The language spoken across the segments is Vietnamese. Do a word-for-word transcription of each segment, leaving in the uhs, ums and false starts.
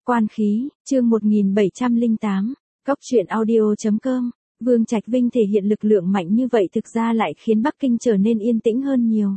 Quan khí, chương một nghìn bảy trăm lẻ tám, Cóc truyện audio chấm com. Vương Trạch Vinh thể hiện lực lượng mạnh như vậy thực ra lại khiến Bắc Kinh trở nên yên tĩnh hơn nhiều.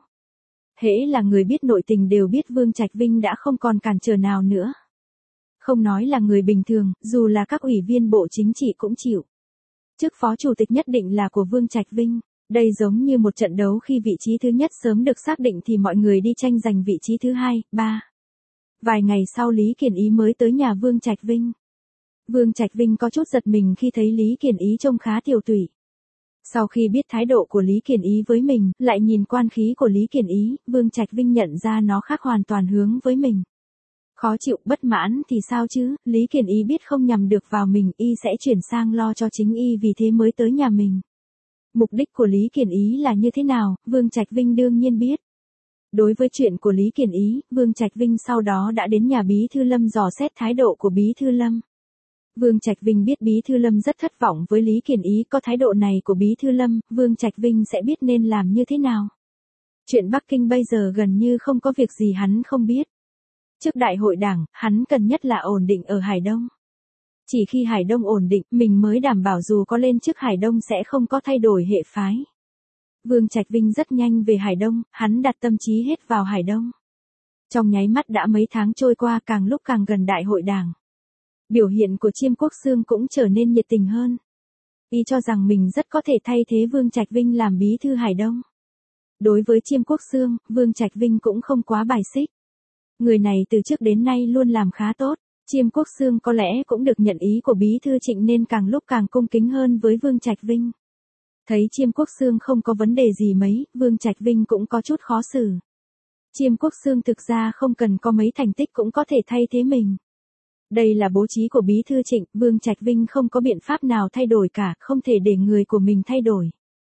Hễ là người biết nội tình đều biết Vương Trạch Vinh đã không còn cản trở nào nữa. Không nói là người bình thường, dù là các ủy viên bộ chính trị cũng chịu. Chức phó chủ tịch nhất định là của Vương Trạch Vinh. Đây giống như một trận đấu khi vị trí thứ nhất sớm được xác định thì mọi người đi tranh giành vị trí thứ hai, ba. Vài ngày sau Lý Kiền Ý mới tới nhà Vương Trạch Vinh. Vương Trạch Vinh có chút giật mình khi thấy Lý Kiền Ý trông khá tiều tụy. Sau khi biết thái độ của Lý Kiền Ý với mình, lại nhìn quan khí của Lý Kiền Ý, Vương Trạch Vinh nhận ra nó khác hoàn toàn hướng với mình. Khó chịu, bất mãn thì sao chứ, Lý Kiền Ý biết không nhằm được vào mình, y sẽ chuyển sang lo cho chính y vì thế mới tới nhà mình. Mục đích của Lý Kiền Ý là như thế nào, Vương Trạch Vinh đương nhiên biết. Đối với chuyện của Lý Kiền Ý, Vương Trạch Vinh sau đó đã đến nhà Bí Thư Lâm dò xét thái độ của Bí Thư Lâm. Vương Trạch Vinh biết Bí Thư Lâm rất thất vọng với Lý Kiền Ý, có thái độ này của Bí Thư Lâm, Vương Trạch Vinh sẽ biết nên làm như thế nào. Chuyện Bắc Kinh bây giờ gần như không có việc gì hắn không biết. Trước đại hội đảng, hắn cần nhất là ổn định ở Hải Đông. Chỉ khi Hải Đông ổn định, mình mới đảm bảo dù có lên chức Hải Đông sẽ không có thay đổi hệ phái. Vương Trạch Vinh rất nhanh về Hải Đông, hắn đặt tâm trí hết vào Hải Đông. Trong nháy mắt đã mấy tháng trôi qua, càng lúc càng gần đại hội đảng. Biểu hiện của Chiêm Quốc Xương cũng trở nên nhiệt tình hơn. Y cho rằng mình rất có thể thay thế Vương Trạch Vinh làm bí thư Hải Đông. Đối với Chiêm Quốc Xương, Vương Trạch Vinh cũng không quá bài xích. Người này từ trước đến nay luôn làm khá tốt. Chiêm Quốc Xương có lẽ cũng được nhận ý của Bí Thư Trịnh nên càng lúc càng cung kính hơn với Vương Trạch Vinh. Thấy Chiêm Quốc Xương không có vấn đề gì mấy, Vương Trạch Vinh cũng có chút khó xử. Chiêm Quốc Xương thực ra không cần có mấy thành tích cũng có thể thay thế mình. Đây là bố trí của Bí Thư Trịnh, Vương Trạch Vinh không có biện pháp nào thay đổi cả, không thể để người của mình thay đổi.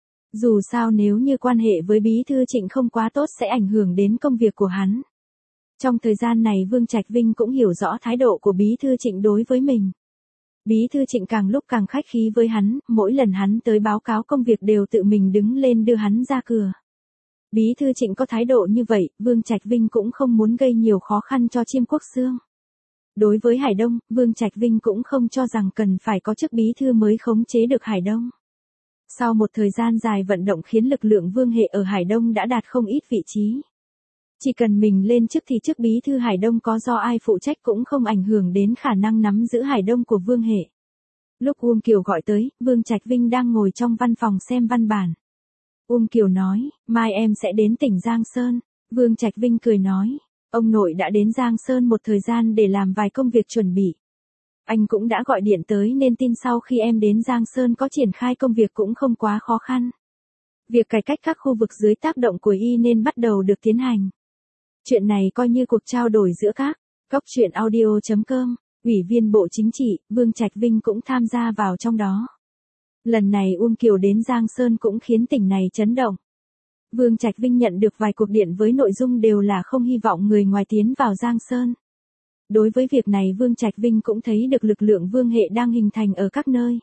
Dù sao nếu như quan hệ với Bí Thư Trịnh không quá tốt sẽ ảnh hưởng đến công việc của hắn. Trong thời gian này Vương Trạch Vinh cũng hiểu rõ thái độ của Bí Thư Trịnh đối với mình. Bí Thư Trịnh càng lúc càng khách khí với hắn, mỗi lần hắn tới báo cáo công việc đều tự mình đứng lên đưa hắn ra cửa. Bí Thư Trịnh có thái độ như vậy, Vương Trạch Vinh cũng không muốn gây nhiều khó khăn cho Chiêm Quốc Xương. Đối với Hải Đông, Vương Trạch Vinh cũng không cho rằng cần phải có chức bí thư mới khống chế được Hải Đông. Sau một thời gian dài vận động khiến lực lượng Vương hệ ở Hải Đông đã đạt không ít vị trí. Chỉ cần mình lên chức thì chức bí thư Hải Đông có do ai phụ trách cũng không ảnh hưởng đến khả năng nắm giữ Hải Đông của Vương hệ. Lúc Uông Kiều gọi tới, Vương Trạch Vinh đang ngồi trong văn phòng xem văn bản. Uông Kiều nói, mai em sẽ đến tỉnh Giang Sơn. Vương Trạch Vinh cười nói, ông nội đã đến Giang Sơn một thời gian để làm vài công việc chuẩn bị. Anh cũng đã gọi điện tới nên tin sau khi em đến Giang Sơn có triển khai công việc cũng không quá khó khăn. Việc cải cách các khu vực dưới tác động của y nên bắt đầu được tiến hành. Chuyện này coi như cuộc trao đổi giữa các Cóc truyện audio chấm com, ủy viên bộ chính trị, Vương Trạch Vinh cũng tham gia vào trong đó. Lần này Uông Kiều đến Giang Sơn cũng khiến tỉnh này chấn động. Vương Trạch Vinh nhận được vài cuộc điện với nội dung đều là không hy vọng người ngoài tiến vào Giang Sơn. Đối với việc này Vương Trạch Vinh cũng thấy được lực lượng Vương hệ đang hình thành ở các nơi.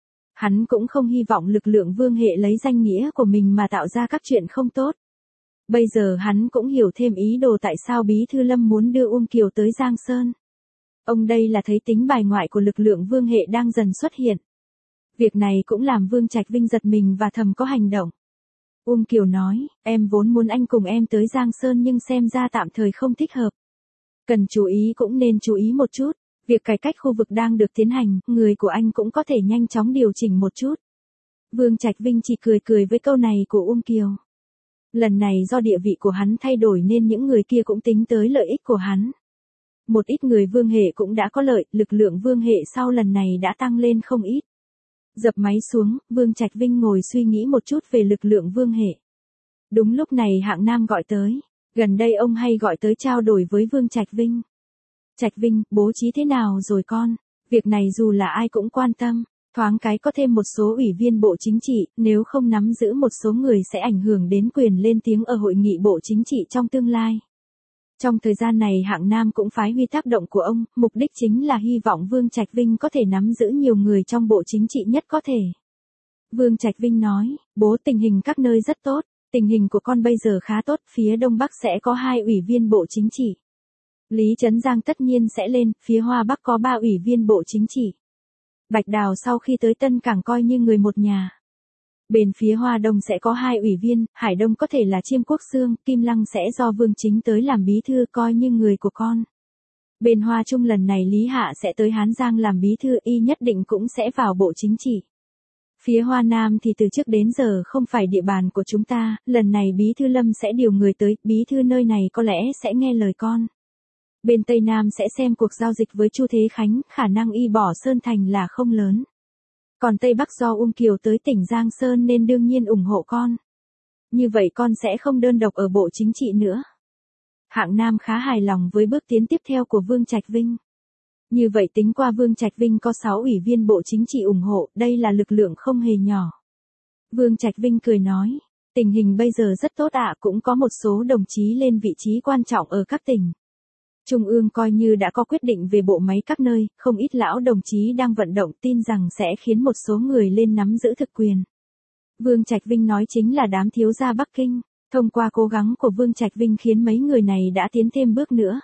Hắn cũng không hy vọng lực lượng Vương hệ lấy danh nghĩa của mình mà tạo ra các chuyện không tốt. Bây giờ hắn cũng hiểu thêm ý đồ tại sao Bí Thư Lâm muốn đưa Uông Kiều tới Giang Sơn. Ông đây là thấy tính bài ngoại của lực lượng Vương hệ đang dần xuất hiện. Việc này cũng làm Vương Trạch Vinh giật mình và thầm có hành động. Uông Kiều nói, em vốn muốn anh cùng em tới Giang Sơn nhưng xem ra tạm thời không thích hợp. Cần chú ý cũng nên chú ý một chút, việc cải cách khu vực đang được tiến hành, người của anh cũng có thể nhanh chóng điều chỉnh một chút. Vương Trạch Vinh chỉ cười cười với câu này của Uông Kiều. Lần này do địa vị của hắn thay đổi nên những người kia cũng tính tới lợi ích của hắn. Một ít người Vương hệ cũng đã có lợi, lực lượng Vương hệ sau lần này đã tăng lên không ít. Dập máy xuống, Vương Trạch Vinh ngồi suy nghĩ một chút về lực lượng Vương hệ. Đúng lúc này Hạng Nam gọi tới. Gần đây ông hay gọi tới trao đổi với Vương Trạch Vinh. Trạch Vinh, bố trí thế nào rồi con? Việc này dù là ai cũng quan tâm. Thoáng cái có thêm một số ủy viên bộ chính trị, nếu không nắm giữ một số người sẽ ảnh hưởng đến quyền lên tiếng ở hội nghị bộ chính trị trong tương lai. Trong thời gian này Hạng Nam cũng phái huy tác động của ông, mục đích chính là hy vọng Vương Trạch Vinh có thể nắm giữ nhiều người trong bộ chính trị nhất có thể. Vương Trạch Vinh nói, bố tình hình các nơi rất tốt, tình hình của con bây giờ khá tốt, phía Đông Bắc sẽ có hai ủy viên bộ chính trị. Lý Trấn Giang tất nhiên sẽ lên, phía Hoa Bắc có ba ủy viên bộ chính trị. Bạch Đào sau khi tới Tân Cảng coi như người một nhà. Bên phía Hoa Đông sẽ có hai ủy viên, Hải Đông có thể là Chiêm Quốc Xương, Kim Lăng sẽ do Vương Chính tới làm bí thư coi như người của con. Bên Hoa Trung lần này Lý Hạ sẽ tới Hán Giang làm bí thư, y nhất định cũng sẽ vào bộ chính trị. Phía Hoa Nam thì từ trước đến giờ không phải địa bàn của chúng ta, lần này bí thư Lâm sẽ điều người tới, bí thư nơi này có lẽ sẽ nghe lời con. Bên Tây Nam sẽ xem cuộc giao dịch với Chu Thế Khánh, khả năng y bỏ Sơn Thành là không lớn. Còn Tây Bắc do Ung Kiều tới tỉnh Giang Sơn nên đương nhiên ủng hộ con. Như vậy con sẽ không đơn độc ở bộ chính trị nữa. Hạng Nam khá hài lòng với bước tiến tiếp theo của Vương Trạch Vinh. Như vậy tính qua Vương Trạch Vinh có sáu ủy viên bộ chính trị ủng hộ, đây là lực lượng không hề nhỏ. Vương Trạch Vinh cười nói, tình hình bây giờ rất tốt ạ, cũng có một số đồng chí lên vị trí quan trọng ở các tỉnh. Trung ương coi như đã có quyết định về bộ máy các nơi, không ít lão đồng chí đang vận động, tin rằng sẽ khiến một số người lên nắm giữ thực quyền. Vương Trạch Vinh nói chính là đám thiếu gia Bắc Kinh, thông qua cố gắng của Vương Trạch Vinh khiến mấy người này đã tiến thêm bước nữa.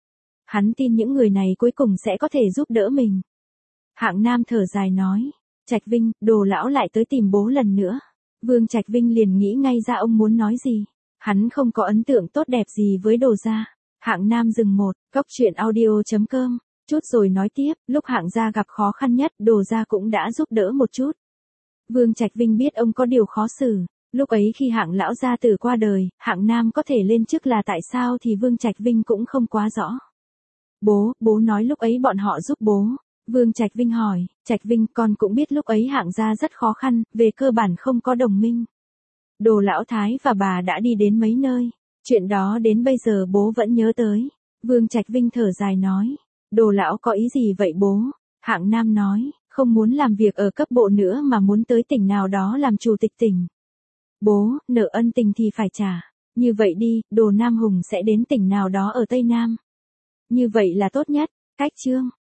Hắn tin những người này cuối cùng sẽ có thể giúp đỡ mình. Hạng Nam thở dài nói, Trạch Vinh, Đồ lão lại tới tìm bố lần nữa. Vương Trạch Vinh liền nghĩ ngay ra ông muốn nói gì. Hắn không có ấn tượng tốt đẹp gì với Đồ gia. Hạng Nam dừng một, góc chuyện audio chấm com, chút rồi nói tiếp, lúc Hạng gia gặp khó khăn nhất, Đồ gia cũng đã giúp đỡ một chút. Vương Trạch Vinh biết ông có điều khó xử, lúc ấy khi Hạng lão gia tử qua đời, Hạng Nam có thể lên chức là tại sao thì Vương Trạch Vinh cũng không quá rõ. Bố, bố nói lúc ấy bọn họ giúp bố. Vương Trạch Vinh hỏi, Trạch Vinh, con cũng biết lúc ấy Hạng gia rất khó khăn, về cơ bản không có đồng minh. Đồ lão thái và bà đã đi đến mấy nơi. Chuyện đó đến bây giờ bố vẫn nhớ tới. Vương Trạch Vinh thở dài nói. Đồ lão có ý gì vậy bố? Hạng Nam nói, không muốn làm việc ở cấp bộ nữa mà muốn tới tỉnh nào đó làm chủ tịch tỉnh. Bố, nợ ân tình thì phải trả. Như vậy đi, Đồ Nam Hùng sẽ đến tỉnh nào đó ở Tây Nam. Như vậy là tốt nhất. Cách chương.